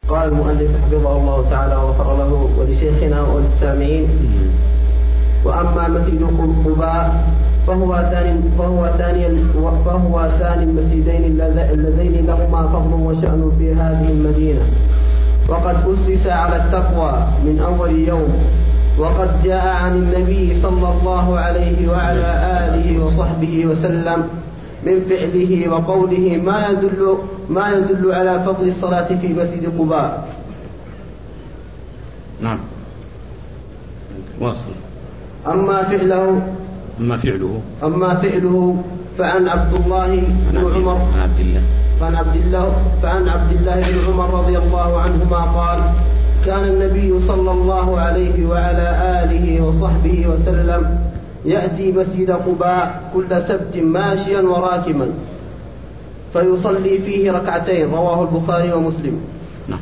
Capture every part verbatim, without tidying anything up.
قال المؤلف حفظه الله تعالى وغفر له ولشيخنا وللسامعين: وأما مسجد قباء فهو ثاني فهو ثاني فهو ثاني المسجدين اللذين لهما فضل وشأن في هذه المدينة، وقد أسس على التقوى من أول يوم، وقد جاء عن النبي صلى الله عليه وعلى آله وصحبه وسلم من فعله وقوله ما يدل ما يدل على فضل الصلاة في مسجد قباء. نعم. واصل. أما فعله أما فعله أما فعله فعن عبد الله بن عمر عبد الله فعن عبد الله فعن عبد الله بن عمر رضي الله عنهما قال: كان النبي صلى الله عليه وعلى آله وصحبه وسلم يأتي مسجد قباء كل سبت ماشيا وراكبا فيصلي فيه ركعتين، رواه البخاري ومسلم. نعم.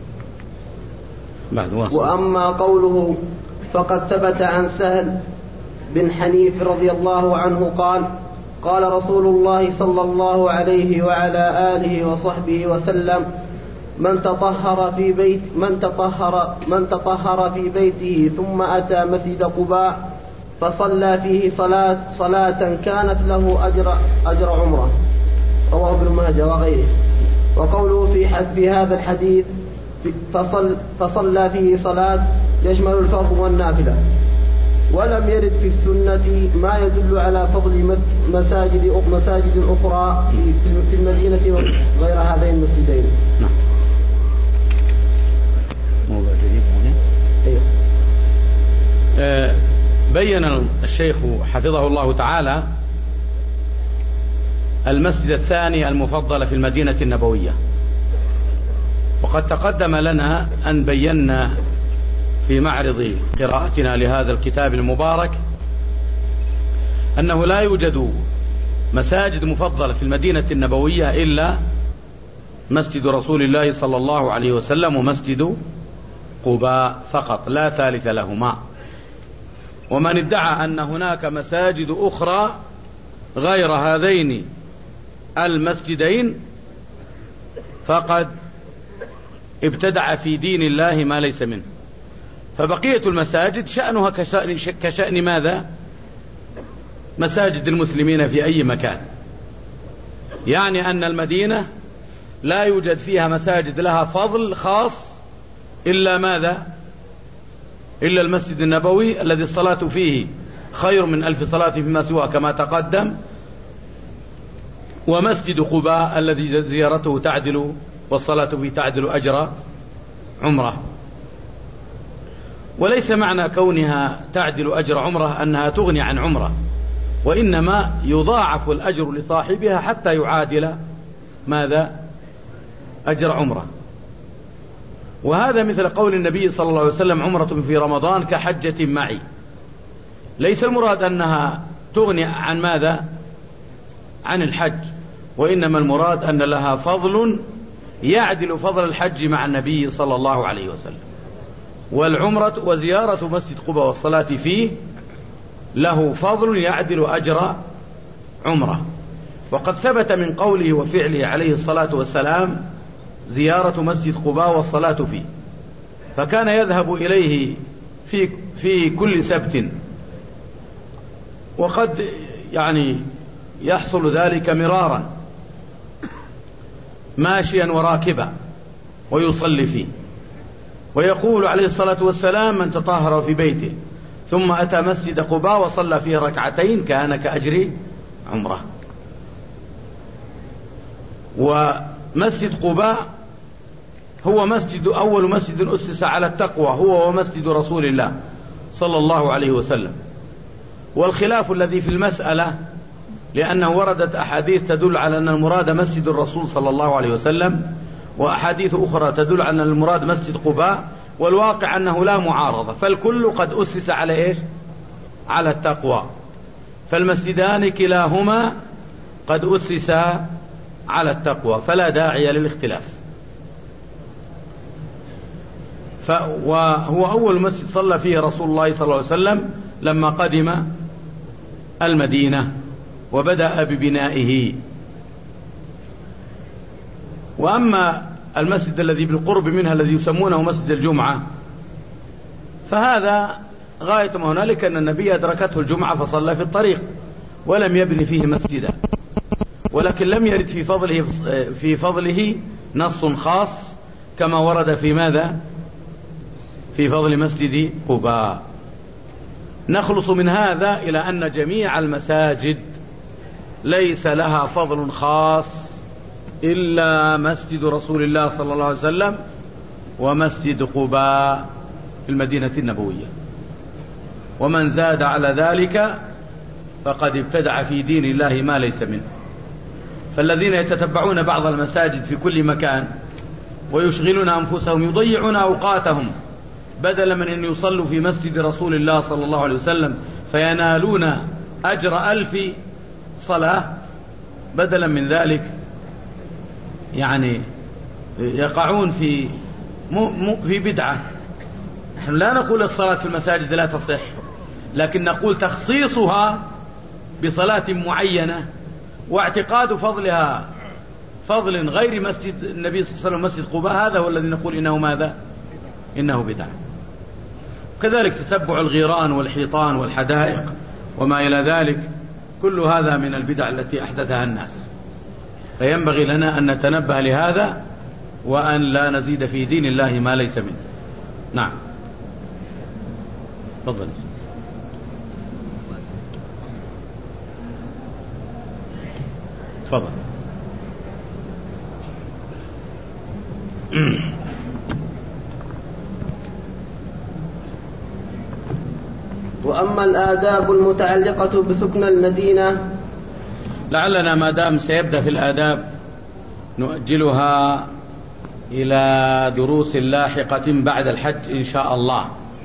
بعد واصل. وأما قوله فقد ثبت عن سهل بن حنيف رضي الله عنه قال: قال رسول الله صلى الله عليه وعلى آله وصحبه وسلم: من تطهر في بيت من تطهر من تطهر في بيته ثم أتى مسجد قباء فصلى فيه صلاة صلاة كانت له أجر أجر عمره، رواه ابن ماجه وغيره. وقوله في حد في هذا الحديث فصل فصلى فيه صلاة يشمل الفرض والنافلة، ولم يرد في السنة ما يدل على فضل مساجد مساجد أخرى في المدينة غير هذين المسجدين. نعم. موضوع جديد هنا. أيوه. آه بين الشيخ حفظه الله تعالى المسجد الثاني المفضل في المدينة النبوية، وقد تقدم لنا أن بينا في معرض قراءتنا لهذا الكتاب المبارك أنه لا يوجد مساجد مفضلة في المدينة النبوية إلا مسجد رسول الله صلى الله عليه وسلم ومسجد قباء فقط، لا ثالث لهما. ومن ادعى أن هناك مساجد أخرى غير هذين المسجدين فقد ابتدع في دين الله ما ليس منه. فبقية المساجد شأنها كشأن, كشأن ماذا؟ مساجد المسلمين في أي مكان. يعني أن المدينة لا يوجد فيها مساجد لها فضل خاص إلا ماذا؟ إلا المسجد النبوي الذي الصلاة فيه خير من ألف صلاة فيما سواه كما تقدم، ومسجد قباء الذي زيارته تعدل والصلاة فيه تعدل أجر عمره. وليس معنى كونها تعدل أجر عمره أنها تغني عن عمره، وإنما يضاعف الأجر لصاحبها حتى يعادل ماذا؟ أجر عمره. وهذا مثل قول النبي صلى الله عليه وسلم: عمرة في رمضان كحجة معي. ليس المراد أنها تغني عن ماذا؟ عن الحج، وإنما المراد أن لها فضل يعدل فضل الحج مع النبي صلى الله عليه وسلم. والعمرة وزيارة مسجد قباء والصلاة فيه له فضل يعدل أجر عمره. وقد ثبت من قوله وفعله عليه الصلاة والسلام زيارة مسجد قباء والصلاة فيه، فكان يذهب إليه في في كل سبت، وقد يعني يحصل ذلك مرارا ماشيا وراكبا ويصلي فيه. ويقول عليه الصلاة والسلام: من تطهر في بيته ثم أتى مسجد قباء وصلى فيه ركعتين كان كأجر عمره. ومسجد قباء هو مسجد أول مسجد أسس على التقوى، هو ومسجد رسول الله صلى الله عليه وسلم. والخلاف الذي في المسألة لأنه وردت أحاديث تدل على أن المراد مسجد الرسول صلى الله عليه وسلم، وأحاديث أخرى تدل على أن المراد مسجد قباء، والواقع أنه لا معارضة، فالكل قد أسس على إيش؟ على التقوى. فالمسجدان كلاهما قد أسس على التقوى، فلا داعي للاختلاف. وهو أول مسجد صلى فيه رسول الله صلى الله عليه وسلم لما قدم المدينة وبدأ ببنائه. وأما المسجد الذي بالقرب منها الذي يسمونه مسجد الجمعة، فهذا غاية ما هنالك أن النبي أدركته الجمعة فصلى في الطريق ولم يبني فيه مسجدا، ولكن لم يرد في فضله في فضله نص خاص كما ورد في ماذا؟ في فضل مسجد قباء. نخلص من هذا إلى أن جميع المساجد ليس لها فضل خاص إلا مسجد رسول الله صلى الله عليه وسلم ومسجد قباء في المدينة النبوية، ومن زاد على ذلك فقد ابتدع في دين الله ما ليس منه. فالذين يتتبعون بعض المساجد في كل مكان ويشغلون أنفسهم يضيعون أوقاتهم بدلا من أن يصلوا في مسجد رسول الله صلى الله عليه وسلم فينالون أجر ألف صلاة، بدلا من ذلك يعني يقعون في في بدعة. نحن لا نقول الصلاة في المساجد لا تصح، لكن نقول تخصيصها بصلاة معينة واعتقاد فضلها فضل غير مسجد النبي صلى الله عليه وسلم مسجد قباء، هذا هو الذي نقول إنه ماذا؟ إنه بدعة. كذلك تتبع الغيران والحيطان والحدائق وما إلى ذلك، كل هذا من البدع التي أحدثها الناس، فينبغي لنا أن نتنبه لهذا وأن لا نزيد في دين الله ما ليس منه. نعم تفضل. تفضل. وأما الآداب المتعلقة بسكن المدينة، لعلنا ما دام سيبدأ في الآداب نؤجلها إلى دروس لاحقة بعد الحج إن شاء الله.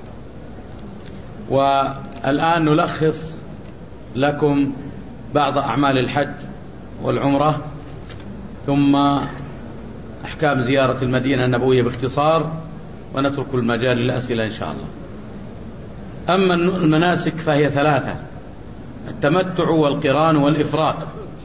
والآن نلخص لكم بعض أعمال الحج والعمرة، ثم أحكام زيارة المدينة النبوية باختصار، ونترك المجال للأسئلة إن شاء الله. أما المناسك فهي ثلاثة: التمتع والقران والإفراد.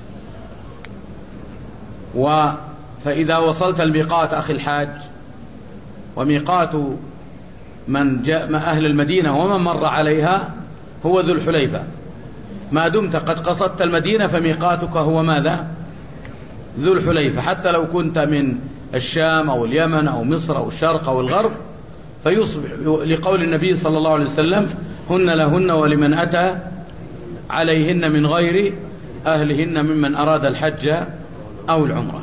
فإذا وصلت الميقات أخي الحاج، وميقات من جاء أهل المدينة ومن مر عليها هو ذو الحليفة، ما دمت قد قصدت المدينة فميقاتك هو ماذا؟ ذو الحليفة، حتى لو كنت من الشام أو اليمن أو مصر أو الشرق أو الغرب، فيصبح لقول النبي صلى الله عليه وسلم: هن لهن ولمن أتى عليهن من غير أهلهن ممن أراد الحج أو العمرة.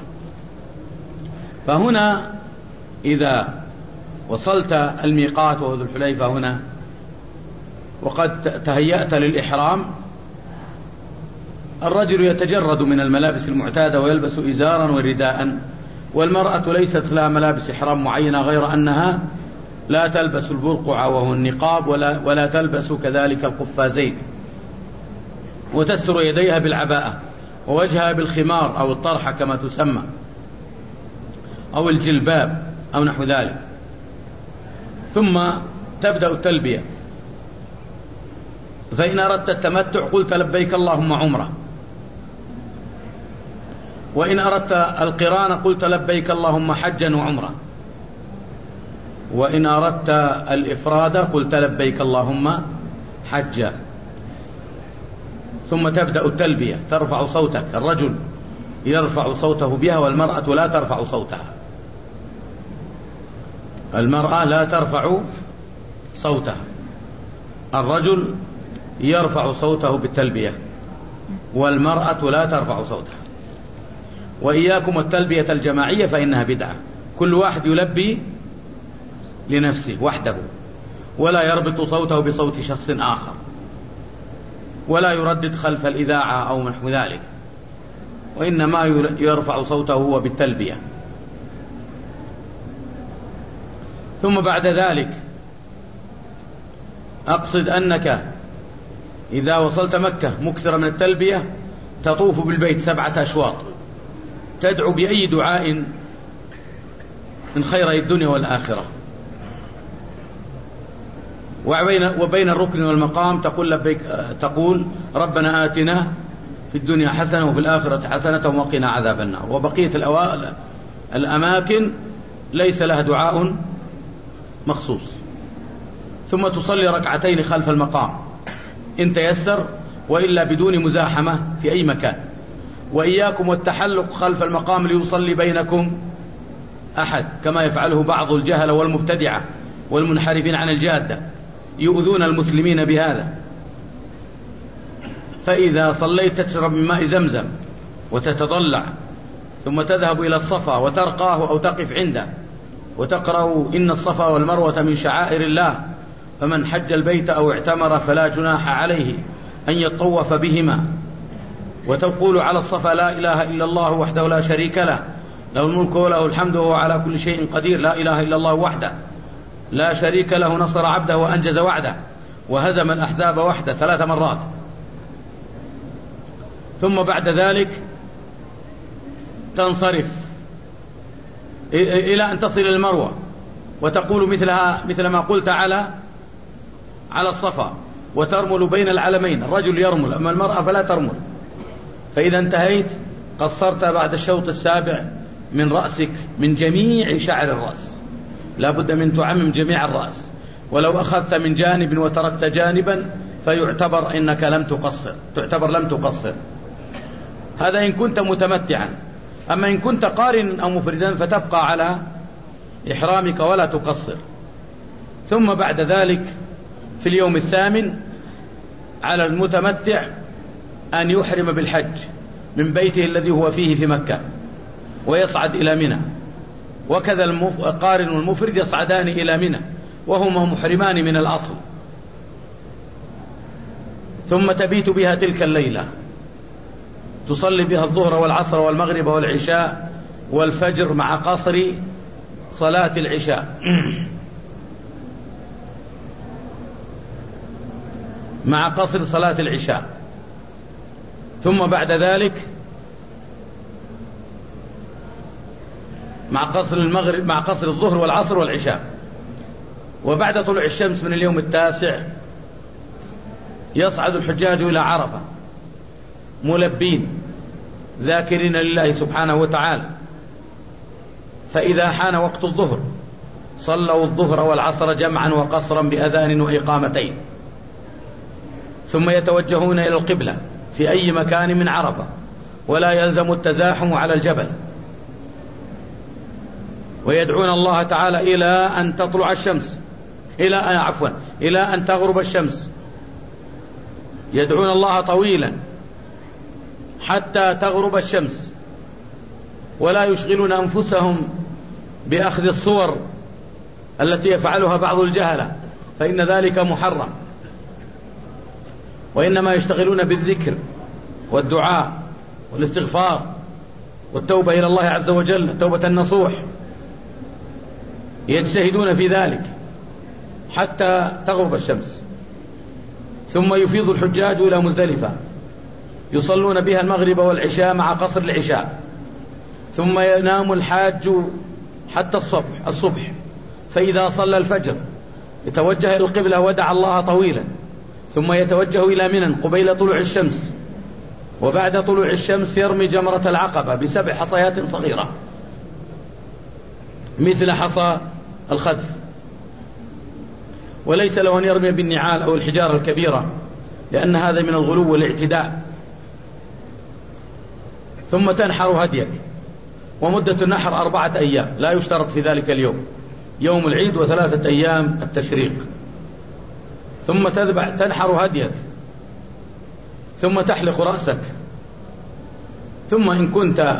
فهنا إذا وصلت الميقات وهو ذو الحليفة هنا وقد تهيأت للإحرام، الرجل يتجرد من الملابس المعتادة ويلبس إزارا ورداء، والمرأة ليست لها ملابس إحرام معينة غير أنها لا تلبس البرقع وهو النقاب، ولا, ولا تلبس كذلك القفازين، وتستر يديها بالعباءة ووجهها بالخمار أو الطرحة كما تسمى أو الجلباب أو نحو ذلك. ثم تبدأ التلبية، فإن أردت التمتع قلت لبيك اللهم عمرة، وإن أردت القران قلت لبيك اللهم حجا وعمرة، وإن أردت الإفراد قلت لبيك اللهم حجا. ثم تبدأ التلبية، ترفع صوتك، الرجل يرفع صوته بها والمرأة لا ترفع صوتها، المرأة لا ترفع صوتها، الرجل يرفع صوته بالتلبية والمرأة لا ترفع صوتها. وإياكم التلبية الجماعية فإنها بدعة، كل واحد يلبي لنفسه وحده، ولا يربط صوته بصوت شخص آخر، ولا يردد خلف الإذاعة أو نحو ذلك، وإنما يرفع صوته هو بالتلبية. ثم بعد ذلك أقصد أنك إذا وصلت مكة مكثر من التلبية تطوف بالبيت سبعة أشواط، تدعو بأي دعاء من خيري الدنيا والآخرة، وبين الركن والمقام تقول لبيك، تقول ربنا آتنا في الدنيا حسنة وفي الآخرة حسنة وقنا عذاب النار. وبقية الأماكن ليس لها دعاء مخصوص. ثم تصلي ركعتين خلف المقام إن تيسر، وإلا بدون مزاحمة في أي مكان. وإياكم والتحلق خلف المقام ليصلي بينكم أحد، كما يفعله بعض الجهل والمبتدعة والمنحرفين عن الجادة، يؤذون المسلمين بهذا. فإذا صليت تشرب من ماء زمزم وتتضلع، ثم تذهب إلى الصفا وترقاه أو تقف عنده وتقرأ إن الصفا والمروة من شعائر الله، فمن حج البيت أو اعتمر فلا جناح عليه أن يطوف بهما، وتقول على الصفا لا إله إلا الله وحده لا شريك له، له الملك وله الحمد وهو على كل شيء قدير، لا إله إلا الله وحده لا شريك له، نصر عبده وأنجز وعده وهزم الأحزاب وحده، ثلاث مرات. ثم بعد ذلك تنصرف إلى أن تصل إلى المروة وتقول مثلها مثل ما قلت على على الصفا، وترمل بين العلمين، الرجل يرمل أما المرأة فلا ترمل. فإذا انتهيت قصرت بعد الشوط السابع من رأسك من جميع شعر الرأس، لا بد من تعمم جميع الرأس، ولو أخذت من جانب وتركت جانبا فيعتبر إنك لم تقصر، تعتبر لم تقصر. هذا إن كنت متمتعا. أما إن كنت قارن أو مفردا فتبقى على إحرامك ولا تقصر. ثم بعد ذلك في اليوم الثامن على المتمتع أن يحرم بالحج من بيته الذي هو فيه في مكة ويصعد إلى منى، وكذا القارن والمفرد يصعدان إلى منى وهما محرمان من الأصل. ثم تبيت بها تلك الليلة، تصلي بها الظهر والعصر والمغرب والعشاء والفجر مع قصر صلاة العشاء مع قصر صلاة العشاء. ثم بعد ذلك مع قصر المغرب مع قصر الظهر والعصر والعشاء. وبعد طلوع الشمس من اليوم التاسع يصعد الحجاج إلى عرفة ملبين ذاكرين لله سبحانه وتعالى. فإذا حان وقت الظهر صلوا الظهر والعصر جمعا وقصرا بأذان وإقامتين، ثم يتوجهون إلى القبلة في أي مكان من عرفة، ولا يلزم التزاحم على الجبل، ويدعون الله تعالى إلى أن تطلع الشمس إلى عفوا إلى أن تغرب الشمس، يدعون الله طويلا حتى تغرب الشمس، ولا يشغلون أنفسهم بأخذ الصور التي يفعلها بعض الجهلة، فإن ذلك محرم، وإنما يشتغلون بالذكر والدعاء والاستغفار والتوبة إلى الله عز وجل توبة النصوح، يجتهدون في ذلك حتى تغرب الشمس. ثم يفيض الحجاج إلى مزدلفة يصلون بها المغرب والعشاء مع قصر العشاء، ثم ينام الحاج حتى الصبح الصبح فإذا صلى الفجر يتوجه إلى القبلة ودعا الله طويلا، ثم يتوجه إلى منى قبيل طلوع الشمس، وبعد طلوع الشمس يرمي جمرة العقبة بسبع حصيات صغيرة مثل حصى الخذف، وليس له أن يرمي بالنعال أو الحجارة الكبيرة لأن هذا من الغلو والاعتداء. ثم تنحر هديك، ومدة النحر أربعة أيام، لا يشترط في ذلك اليوم، يوم العيد وثلاثة أيام التشريق. ثم تذبح تنحر هديك، ثم تحلق رأسك، ثم إن كنت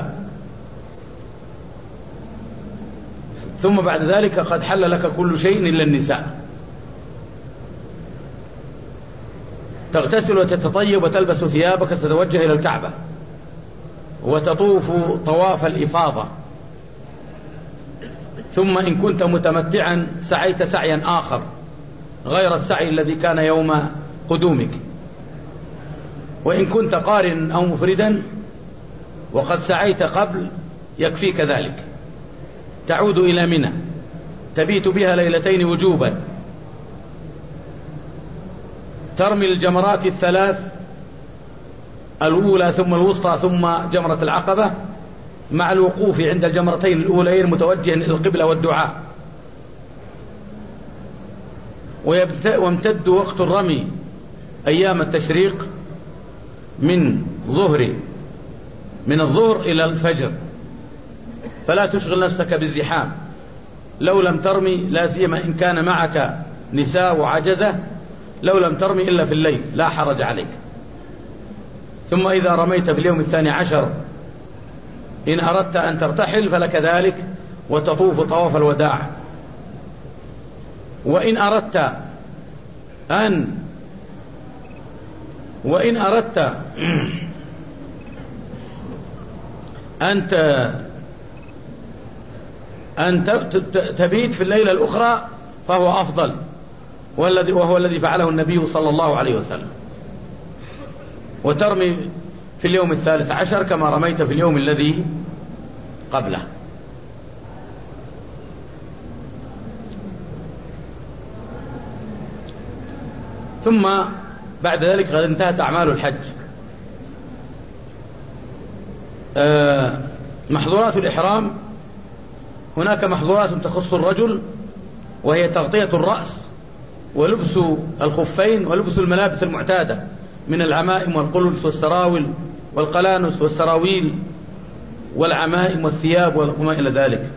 ثم بعد ذلك قد حل لك كل شيء إلا النساء، تغتسل وتتطيب وتلبس ثيابك تتوجه إلى الكعبة وتطوف طواف الإفاضة. ثم إن كنت متمتعا سعيت سعيا آخر غير السعي الذي كان يوم قدومك. وإن كنت قارن أو مفردا وقد سعيت قبل يكفيك ذلك، تعود إلى منى تبيت بها ليلتين وجوبا، ترمي الجمرات الثلاث الأولى ثم الوسطى ثم جمرة العقبة، مع الوقوف عند الجمرتين الأولين متوجها إلى القبلة والدعاء. ويمتد وقت الرمي أيام التشريق من ظهر من الظهر إلى الفجر، فلا تشغل نفسك بالزحام. لو لم ترمي، لا سيما إن كان معك نساء وعجزة، لو لم ترمي إلا في الليل لا حرج عليك. ثم إذا رميت في اليوم الثاني عشر إن أردت أن ترتحل فلك ذلك وتطوف طواف الوداع. وإن أردت أن وإن أردت أن أن تبيت في الليلة الأخرى فهو أفضل، وهو الذي فعله النبي صلى الله عليه وسلم، وترمي في اليوم الثالث عشر كما رميت في اليوم الذي قبله. ثم بعد ذلك قد انتهت أعمال الحج. محظورات الإحرام، هناك محظورات تخص الرجل وهي تغطية الرأس ولبس الخفين ولبس الملابس المعتادة من العمائم والقلنس والسراول والقلانس والسراويل والعمائم والثياب وما إلى ذلك،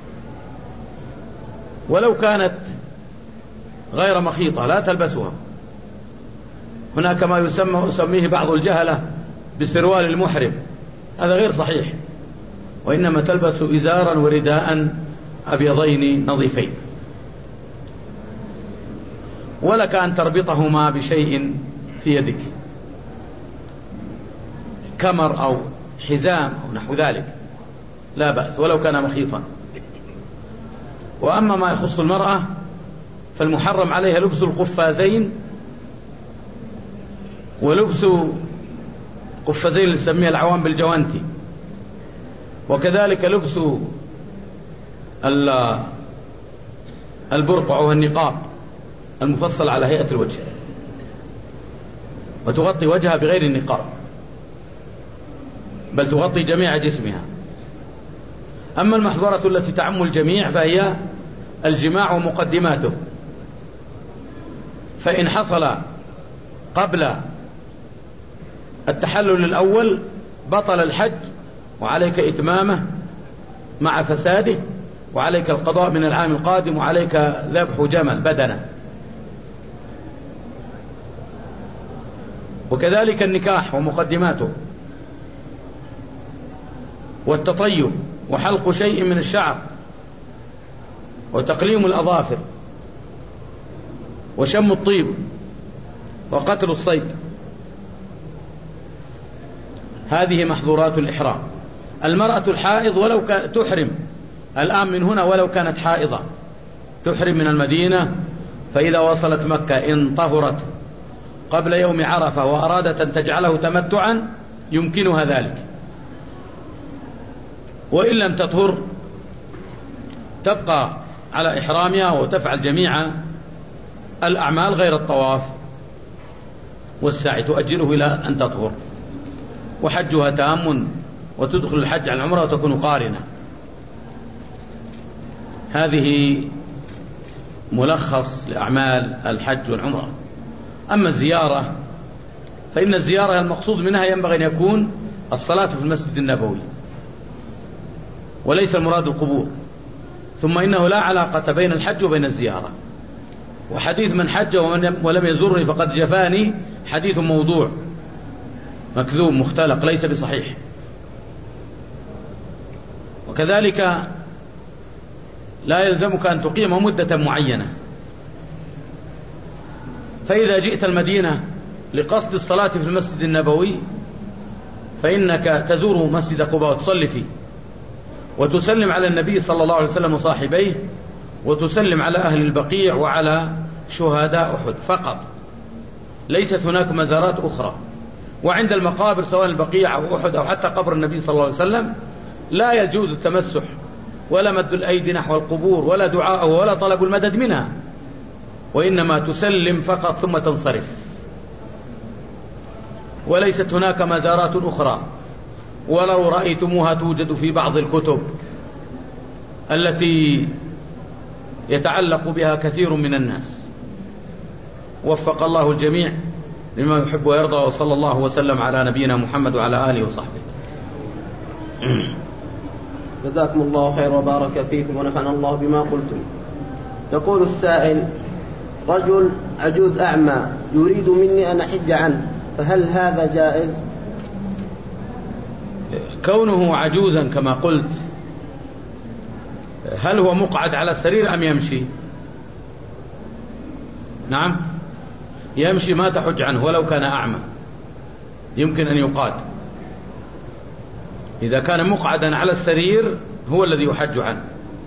ولو كانت غير مخيطة لا تلبسها. هناك ما يسمى يسميه بعض الجهلة بسروال المحرم، هذا غير صحيح، وإنما تلبس إزارا ورداء أبيضين نظيفين، ولك أن تربطهما بشيء في يدك كمر أو حزام أو نحو ذلك، لا بأس ولو كان مخيطا. وأما ما يخص المرأة فالمحرم عليها لبس القفازين ولبس قفازين اللي نسميها العوام بالجوانتي، وكذلك لبس البرقع والنقاب المفصل على هيئة الوجه، وتغطي وجهها بغير النقاب بل تغطي جميع جسمها. أما المحظورة التي تعم الجميع فهي الجماع ومقدماته، فإن حصل قبل التحلل الأول بطل الحج وعليك إتمامه مع فساده، وعليك القضاء من العام القادم، وعليك ذبح جمل بدنه. وكذلك النكاح ومقدماته والتطيب وحلق شيء من الشعر وتقليم الأظافر وشم الطيب وقتل الصيد، هذه محظورات الإحرام. المرأة الحائض ولو كانت تحرم الآن من هنا ولو كانت حائضة تحرم من المدينة، فإذا وصلت مكة إن طهرت قبل يوم عرفة وأرادت أن تجعله تمتعا يمكنها ذلك، وإن لم تطهر تبقى على إحرامها وتفعل جميع الأعمال غير الطواف والسعي، تؤجله إلى أن تطهر، وحجها تام وتدخل الحج على العمرة وتكون قارنة. هذه ملخص لأعمال الحج والعمرة. أما الزيارة فإن الزيارة المقصود منها ينبغي أن يكون الصلاة في المسجد النبوي وليس المراد القبور. ثم إنه لا علاقة بين الحج وبين الزيارة، وحديث من حج ولم يزورني فقد جفاني حديث موضوع مكذوب مختلق ليس بصحيح. وكذلك لا يلزمك أن تقيم مدة معينة، فإذا جئت المدينة لقصد الصلاة في المسجد النبوي فإنك تزور مسجد قباء وتصلي فيه وتسلم على النبي صلى الله عليه وسلم وصاحبيه، وتسلم على أهل البقيع وعلى شهداء أحد فقط، ليست هناك مزارات أخرى. وعند المقابر سواء البقيع أو أحد أو حتى قبر النبي صلى الله عليه وسلم لا يجوز التمسح ولا مد الأيدي نحو القبور ولا دعاء ولا طلب المدد منها، وإنما تسلم فقط ثم تنصرف، وليست هناك مزارات أخرى ولو رأيتموها توجد في بعض الكتب التي يتعلق بها كثير من الناس. وفق الله الجميع لما يحب ويرضى، وصلى الله وسلم على نبينا محمد وعلى آله وصحبه. جزاكم الله خير وبارك فيكم ونفعنا الله بما قلتم. يقول السائل: رجل عجوز أعمى يريد مني أن أحج عنه، فهل هذا جائز؟ كونه عجوزا كما قلت، هل هو مقعد على السرير أم يمشي؟ نعم يمشي، ما تحج عنه ولو كان أعمى، يمكن أن يقاد. إذا كان مقعدا على السرير هو الذي يحج عنه،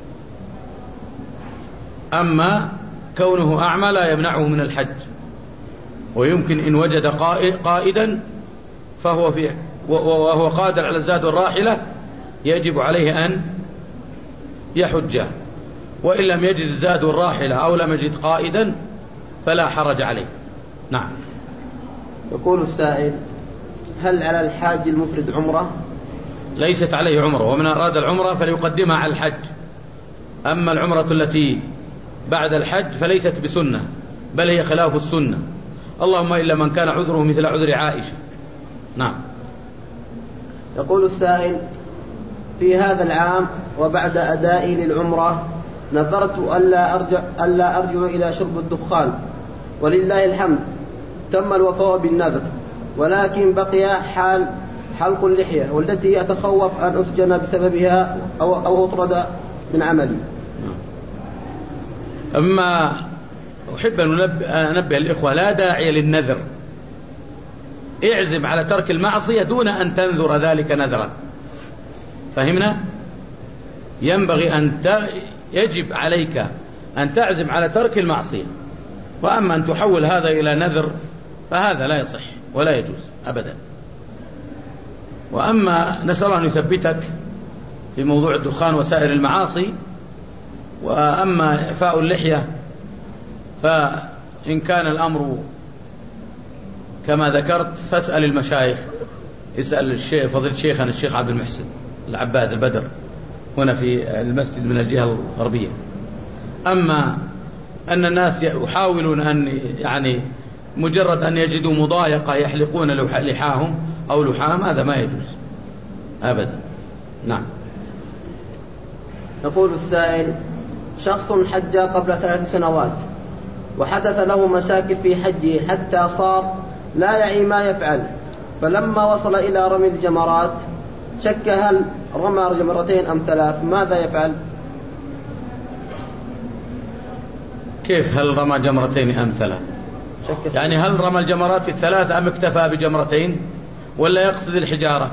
أما كونه أعمى لا يمنعه من الحج، ويمكن إن وجد قائدا فهو في وهو قادر على الزاد والراحلة يجب عليه أن يحج، وإن لم يجد الزاد والراحلة أو لم يجد قائدا فلا حرج عليه. نعم. يقول السائل: هل على الحاج المفرد عمرة؟ ليست عليه عمرة، ومن أراد العمرة فليقدمها على الحج. أما العمرة التي بعد الحج فليست بسنة، بل هي خلاف السنة، اللهم إلا من كان عذره مثل عذر عائشة. نعم. يقول السائل: في هذا العام وبعد أدائي للعمرة نذرت ألا أرجع, ألا أرجع إلى شرب الدخان، ولله الحمد تم الوفاء بالنذر، ولكن بقي حال حلق اللحية، والتي أتخوف أن أسجن بسببها أو, أو أطرد من عملي. أما أحب أن أنبه الإخوة: لا داعي للنذر، اعزم على ترك المعصية دون أن تنذر ذلك نذرا. فهمنا؟ ينبغي أن ت... يجب عليك أن تعزم على ترك المعصية، وأما أن تحول هذا إلى نذر فهذا لا يصح ولا يجوز أبدا. وأما نسأل أن يثبتك في موضوع الدخان وسائر المعاصي. وأما إعفاء اللحية فإن كان الأمر كما ذكرت فاسأل المشايخ، اسأل الشيخ فضيلة شيخنا الشيخ عبد المحسن العباد البدر هنا في المسجد من الجهة الغربية. أما أن الناس يحاولون أن يعني مجرد أن يجدوا مضايقة يحلقون لحاهم أو لحاهم، هذا ما يجوز أبدا. نعم. يقول السائل: شخص حج قبل ثلاث سنوات وحدث له مشاكل في حجه حتى صار لا يعي ما يفعل، فلما وصل إلى رمي الجمرات شك هل رمى جمرتين أم ثلاث، ماذا يفعل؟ كيف هل رمى جمرتين أم ثلاث؟ يعني هل رمى الجمرات الثلاث أم اكتفى بجمرتين ولا يقصد الحجارة؟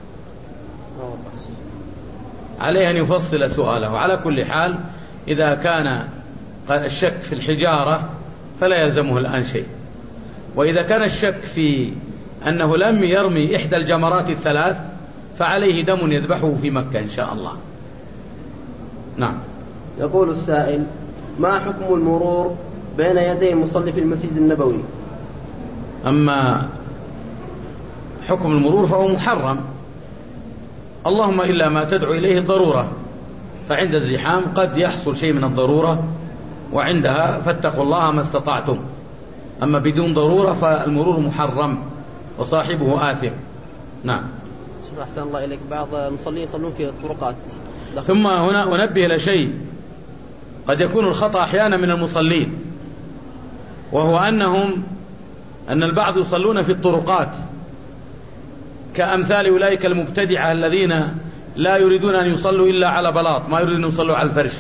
عليه أن يفصل سؤاله. على كل حال إذا كان الشك في الحجارة فلا يلزمه الآن شيء، وإذا كان الشك في أنه لم يرمي إحدى الجمرات الثلاث فعليه دم يذبحه في مكة إن شاء الله. نعم. يقول السائل: ما حكم المرور بين يدي المصلي في المسجد النبوي؟ أما حكم المرور فهو محرم، اللهم إلا ما تدعو إليه الضرورة، فعند الزحام قد يحصل شيء من الضرورة، وعندها فاتقوا الله ما استطعتم. أما بدون ضرورة فالمرور محرم وصاحبه آثم. نعم. أحسن الله إليك، بعض المصلين يصلون في الطرقات. ثم هنا أنبه إلى شيء قد يكون الخطأ أحيانا من المصلين، وهو أنهم أن البعض يصلون في الطرقات كأمثال أولئك المبتدعة الذين لا يريدون أن يصلوا إلا على بلاط، ما يريدون أن يصلوا على الفرش.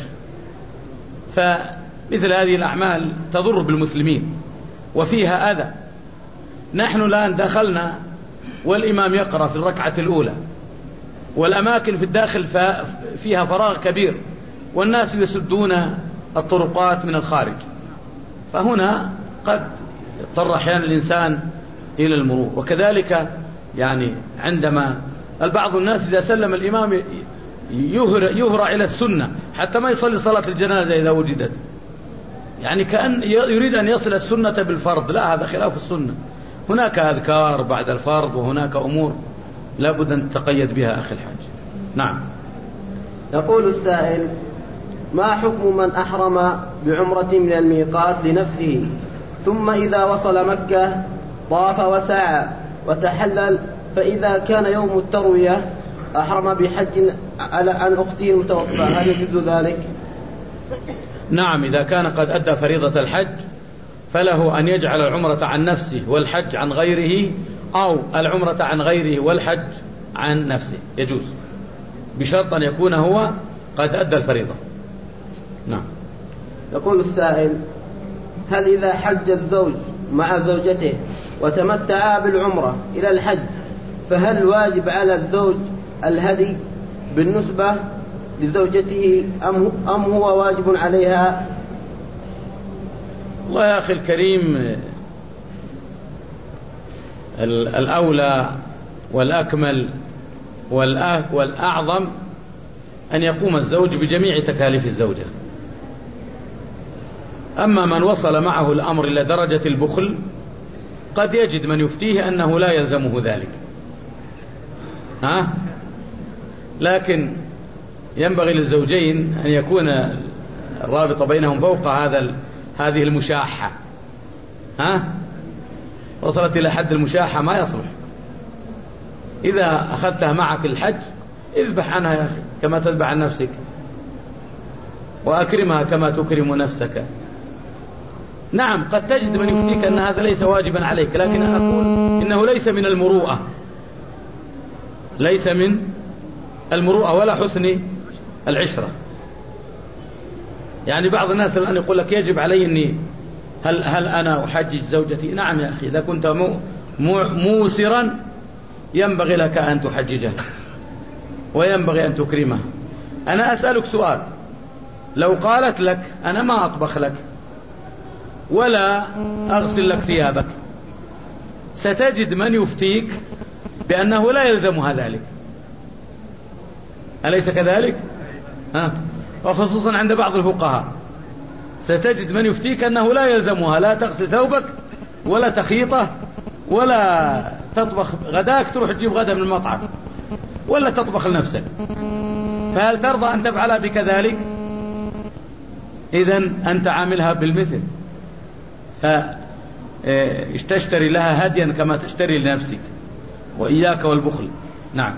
فمثل هذه الأعمال تضر بالمسلمين وفيها أذى. نحن الآن دخلنا والإمام يقرأ في الركعة الأولى، والأماكن في الداخل فيها فراغ كبير، والناس يسدون الطرقات من الخارج، فهنا قد اضطر أحيانا الإنسان إلى المرور. وكذلك يعني عندما البعض الناس إذا سلم الإمام يهرع إلى السنة حتى ما يصلي صلاة الجنازة إذا وجدت، يعني كأن يريد أن يصل السنة بالفرض. لا، هذا خلاف السنة. هناك أذكار بعد الفرض، وهناك أمور لابد أن تتقيد بها أخي الحاج. نعم. يقول السائل: ما حكم من أحرم بعمرة من الميقات لنفسه ثم إذا وصل مكة طاف وسعى وتحلل، فإذا كان يوم التروية أحرم بحج على عن أخته المتوفى، هل يجوز ذلك؟ نعم، إذا كان قد أدى فريضة الحج فله أن يجعل العمرة عن نفسه والحج عن غيره، أو العمرة عن غيره والحج عن نفسه، يجوز، بشرط أن يكون هو قد أدى الفريضة. نعم. يقول السائل: هل إذا حج الزوج مع زوجته وتمتعا بالعمرة إلى الحج فهل واجب على الزوج الهدي بالنسبة لزوجته أم هو واجب عليها؟ والله يا أخي الكريم، الأولى والأكمل والأعظم أن يقوم الزوج بجميع تكاليف الزوجة. أما من وصل معه الأمر إلى درجة البخل قد يجد من يفتيه أنه لا يلزمه ذلك، ها؟ لكن ينبغي للزوجين أن يكون الرابط بينهم فوق هذا هذه المشاحة، ها؟ وصلت إلى حد المشاحة ما يصلح. إذا أخذتها معك الحج اذبح عنها يا أخي كما تذبح عن نفسك، وأكرمها كما تكرم نفسك. نعم، قد تجد من يفتيك أن هذا ليس واجبا عليك، لكن أنا أقول إنه ليس من المروءة، ليس من المروءة ولا حسن العشرة. يعني بعض الناس الآن يقول لك يجب علي أني هل, هل أنا أحجج زوجتي؟ نعم يا أخي، إذا كنت مو مو موسرا ينبغي لك أن تحججها وينبغي أن تكرمها. أنا أسألك سؤال: لو قالت لك أنا ما أطبخ لك ولا أغسل لك ثيابك، ستجد من يفتيك بأنه لا يلزمها ذلك، أليس كذلك؟ ها؟ وخصوصا عند بعض الفقهاء ستجد من يفتيك أنه لا يلزمها لا تغسل ثوبك ولا تخيطه ولا تطبخ غداك، تروح تجيب غدا من المطعم ولا تطبخ لنفسك، فهل ترضى أن تفعل بك ذلك؟ إذن أنت عاملها بالمثل، فتشتري لها هديا كما تشتري لنفسك، وإياك والبخل. نعم.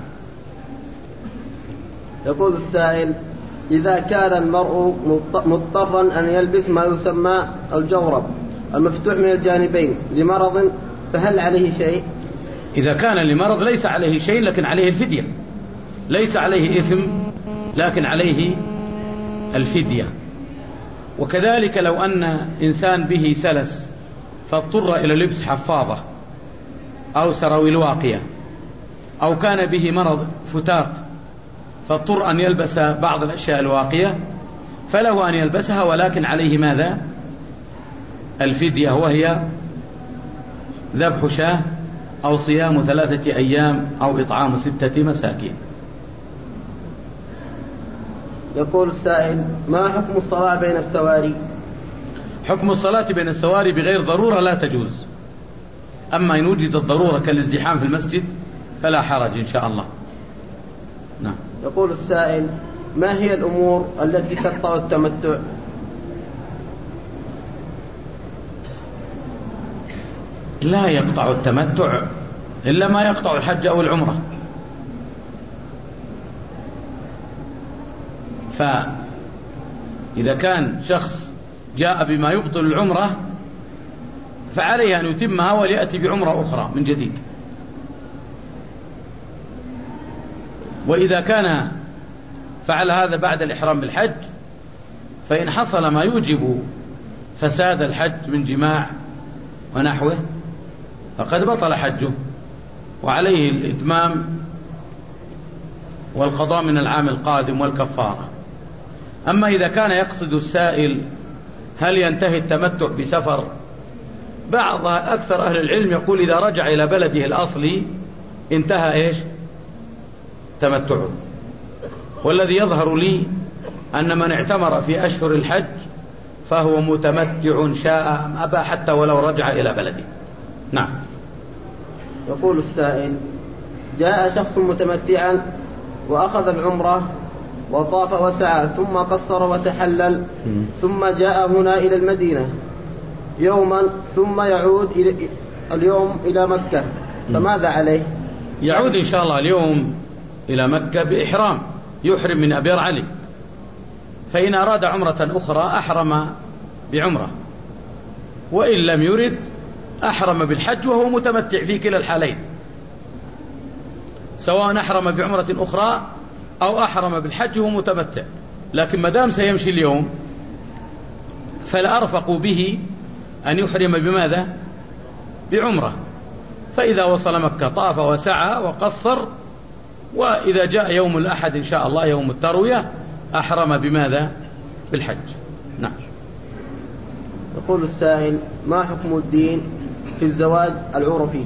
يقول السائل: إذا كان المرء مضطرا أن يلبس ما يسمى الجورب المفتوح من الجانبين لمرض فهل عليه شيء؟ إذا كان لمرض ليس عليه شيء، لكن عليه الفدية، ليس عليه إثم لكن عليه الفدية. وكذلك لو أن إنسان به سلس فاضطر إلى لبس حفاضة أو سراويل واقية، أو كان به مرض فتاق فاضطر أن يلبس بعض الأشياء الواقية، فله أن يلبسها، ولكن عليه ماذا؟ الفدية، وهي ذبح شاة أو صيام ثلاثة أيام أو إطعام ستة مساكين. يقول السائل: ما حكم الصلاة بين السواري؟ حكم الصلاة بين السواري بغير ضرورة لا تجوز، أما إن وجدت الضرورة كالازدحام في المسجد فلا حرج إن شاء الله. نعم. يقول السائل: ما هي الأمور التي تقطع التمتع؟ لا يقطع التمتع إلا ما يقطع الحج أو العمرة. فإذا كان شخص جاء بما يبطل العمرة فعليه أن يتمها وليأتي بعمرة أخرى من جديد. وإذا كان فعل هذا بعد الإحرام بالحج فإن حصل ما يوجب فساد الحج من جماع ونحوه فقد بطل حجه وعليه الإتمام والقضاء من العام القادم والكفارة. أما إذا كان يقصد السائل هل ينتهي التمتع بسفر، بعض أكثر أهل العلم يقول إذا رجع إلى بلده الأصلي انتهى إيش؟ تمتعه. والذي يظهر لي أن من اعتمر في أشهر الحج فهو متمتع شاء أم أبى حتى ولو رجع إلى بلده. نعم. يقول السائل: جاء شخص متمتعا وأخذ العمرة وطاف وسعى ثم قصر وتحلل ثم جاء هنا إلى المدينة يوما ثم يعود إلى اليوم إلى مكة فماذا عليه؟ يعود إن شاء الله اليوم إلى مكة بإحرام، يحرم من أبيار علي، فإن أراد عمرة أخرى أحرم بعمرة، وإن لم يرد أحرم بالحج وهو متمتع في كلا الحالين، سواء أحرم بعمرة أخرى أو أحرم بالحج وهو متمتع. لكن مدام سيمشي اليوم فالأرفق به أن يحرم بماذا؟ بعمرة، فإذا وصل مكة طاف وسعى وقصر، وإذا جاء يوم الأحد إن شاء الله يوم التروية أحرم بماذا؟ بالحج. نعم. يقول السائل: ما حكم الدين في الزواج العرفي؟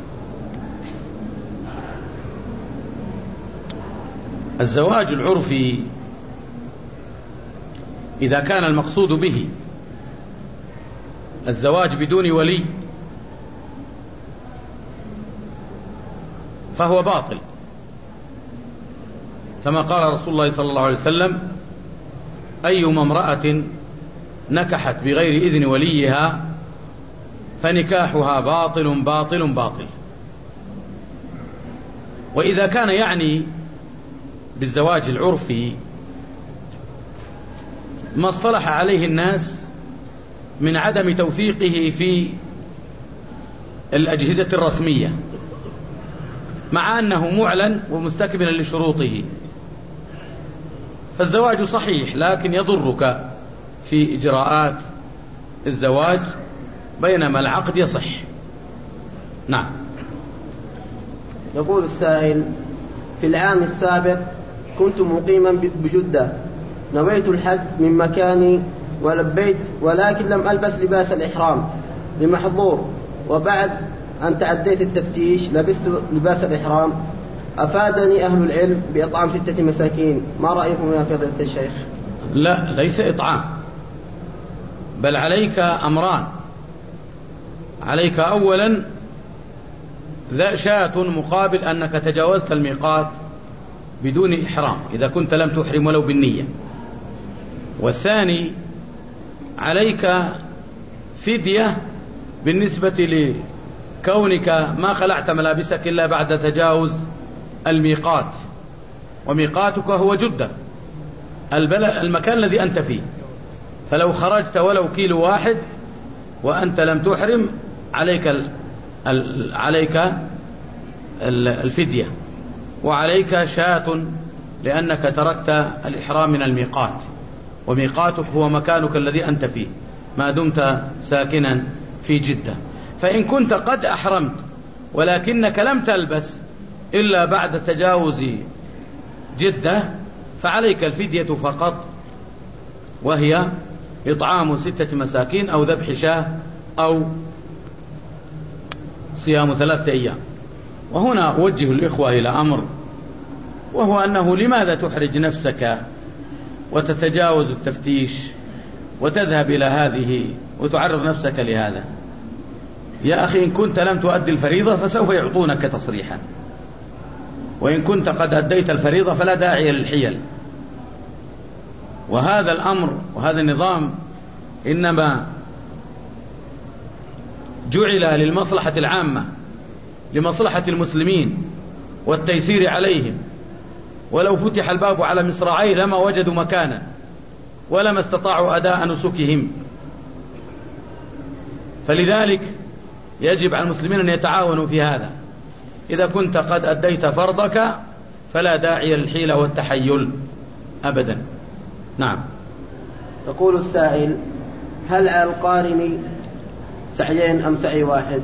الزواج العرفي إذا كان المقصود به الزواج بدون ولي فهو باطل، كما قال رسول الله صلى الله عليه وسلم: أيما امرأة نكحت بغير إذن وليها فنكاحها باطل باطل باطل. وإذا كان يعني بالزواج العرفي ما اصطلح عليه الناس من عدم توثيقه في الأجهزة الرسمية، مع أنه معلن ومستكملا لشروطه، فالزواج صحيح لكن يضرك في إجراءات الزواج، بينما العقد يصح. نعم. يقول السائل: في العام السابق كنت مقيما بجدة، نويت الحج من مكاني ولبيت، ولكن لم ألبس لباس الإحرام لمحظور، وبعد أن تعديت التفتيش لبست لباس الإحرام. أفادني أهل العلم بإطعام ستة مساكين، ما رأيكم يا فضيلة الشيخ؟ لا، ليس إطعام، بل عليك أمران. عليك أولا ذا شاة مقابل أنك تجاوزت الميقات بدون إحرام إذا كنت لم تحرم ولو بالنية. والثاني عليك فدية بالنسبة لكونك ما خلعت ملابسك إلا بعد تجاوز الميقات، وميقاتك هو جدة المكان الذي أنت فيه، فلو خرجت ولو كيلو واحد وأنت لم تحرم عليك ال ال عليك ال الفدية، وعليك شاة لأنك تركت الإحرام من الميقات، وميقاتك هو مكانك الذي أنت فيه ما دمت ساكنا في جدة. فإن كنت قد أحرمت ولكنك لم تلبس إلا بعد تجاوز جدة فعليك الفدية فقط، وهي إطعام ستة مساكين أو ذبح شاة أو صيام ثلاثة أيام. وهنا أوجه الإخوة إلى أمر، وهو أنه لماذا تحرج نفسك وتتجاوز التفتيش وتذهب إلى هذه وتعرض نفسك لهذا؟ يا أخي إن كنت لم تؤدي الفريضة فسوف يعطونك تصريحا، وإن كنت قد أديت الفريضة فلا داعي للحيل. وهذا الأمر وهذا النظام إنما جعل للمصلحة العامة، لمصلحة المسلمين والتيسير عليهم، ولو فتح الباب على مصراعيه لما وجدوا مكانا ولما استطاعوا أداء نسكهم. فلذلك يجب على المسلمين أن يتعاونوا في هذا. إذا كنت قد أديت فرضك فلا داعي للحيلة والتحيل أبدا. نعم. يقول السائل: هل على القارن سعيين أم سعي واحد؟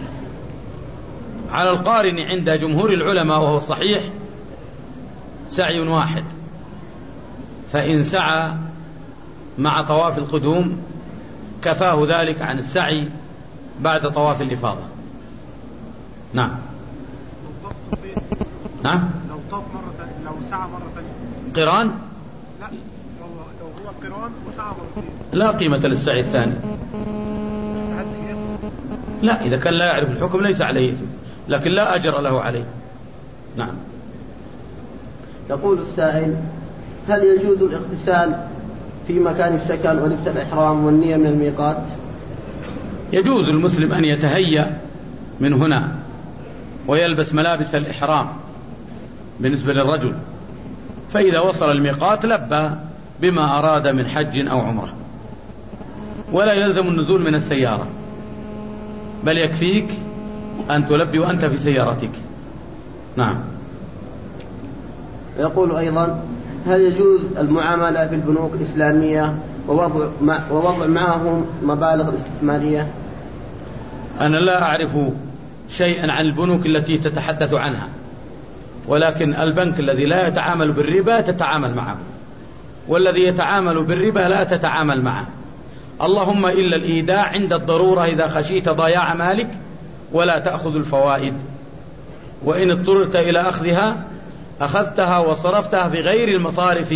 على القارن عند جمهور العلماء وهو الصحيح سعي واحد، فإن سعى مع طواف القدوم كفاه ذلك عن السعي بعد طواف الإفاضة. نعم. نعم. لو طاف مرة ثانية، لو سعى مرة ثانية قران؟ لا، لو لو هو قران وسعى مرتين لا قيمة للسعي الثاني. لا، إذا كان لا يعرف الحكم ليس عليه إثم، لكن لا أجر له عليه. نعم. يقول السائل: هل يجوز الاغتسال في مكان السكن ولبس الإحرام والنية من الميقات؟ يجوز المسلم أن يتهيأ من هنا ويلبس ملابس الإحرام بالنسبة للرجل، فإذا وصل الميقات لبى بما أراد من حج أو عمره، ولا يلزم النزول من السيارة، بل يكفيك أن تلبي وأنت في سيارتك. نعم. يقول أيضا: هل يجوز المعاملة في البنوك الإسلامية ووضع, ووضع معهم مبالغ الاستثمارية؟ أنا لا أعرف شيئا عن البنوك التي تتحدث عنها، ولكن البنك الذي لا يتعامل بالربا تتعامل معه، والذي يتعامل بالربا لا تتعامل معه، اللهم إلا الإيداع عند الضرورة إذا خشيت ضياع مالك، ولا تأخذ الفوائد، وإن اضطررت إلى أخذها أخذتها وصرفتها في غير المصارف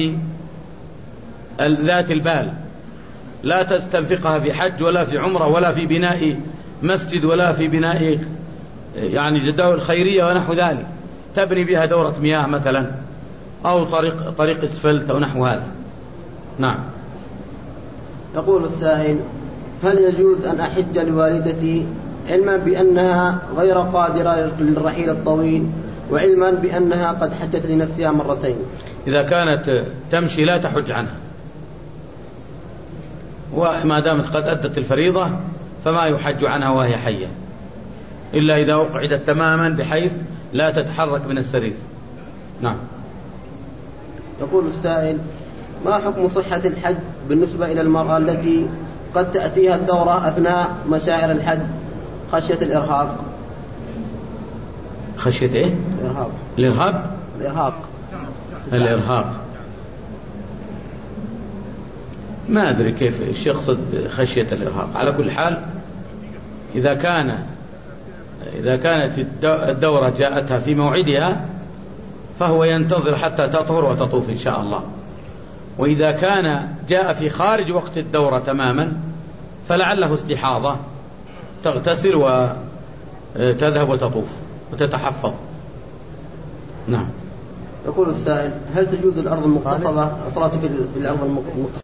ذات البال، لا تستنفقها في حج ولا في عمرة ولا في بناء مسجد ولا في بناء يعني جداول خيرية ونحو ذلك، تبني بها دورة مياه مثلا أو طريق, طريق اسفلت أو نحو هذا. نعم. يقول السائل: هل يجوز أن أحج لوالدتي علما بأنها غير قادرة للرحيل الطويل، وعلما بأنها قد حجت لنفسها مرتين؟ إذا كانت تمشي لا تحج عنها، وما دامت قد أدت الفريضة فما يحج عنها وهي حية، إلا إذا أقعدت تماما بحيث لا تتحرك من السرير. نعم. يقول السائل: ما حكم صحة الحج بالنسبة إلى المرأة التي قد تأتيها الدورة أثناء مشاعر الحج خشية الإرهاق؟ خشية إيه؟ الإرهاق. الإرهاق؟ الإرهاق. الإرهاق. ما أدري كيف إيش يقصد خشية الإرهاق. على كل حال إذا كان إذا كانت الدورة جاءتها في موعدها فهو ينتظر حتى تطهر وتطوف إن شاء الله، وإذا كان جاء في خارج وقت الدورة تماما فلعله استحاضة تغتسل وتذهب وتطوف وتتحفظ. نعم. يقول السائل: هل تجوز الأرض المغتصبة الصلاة في الأرض المغتصبة؟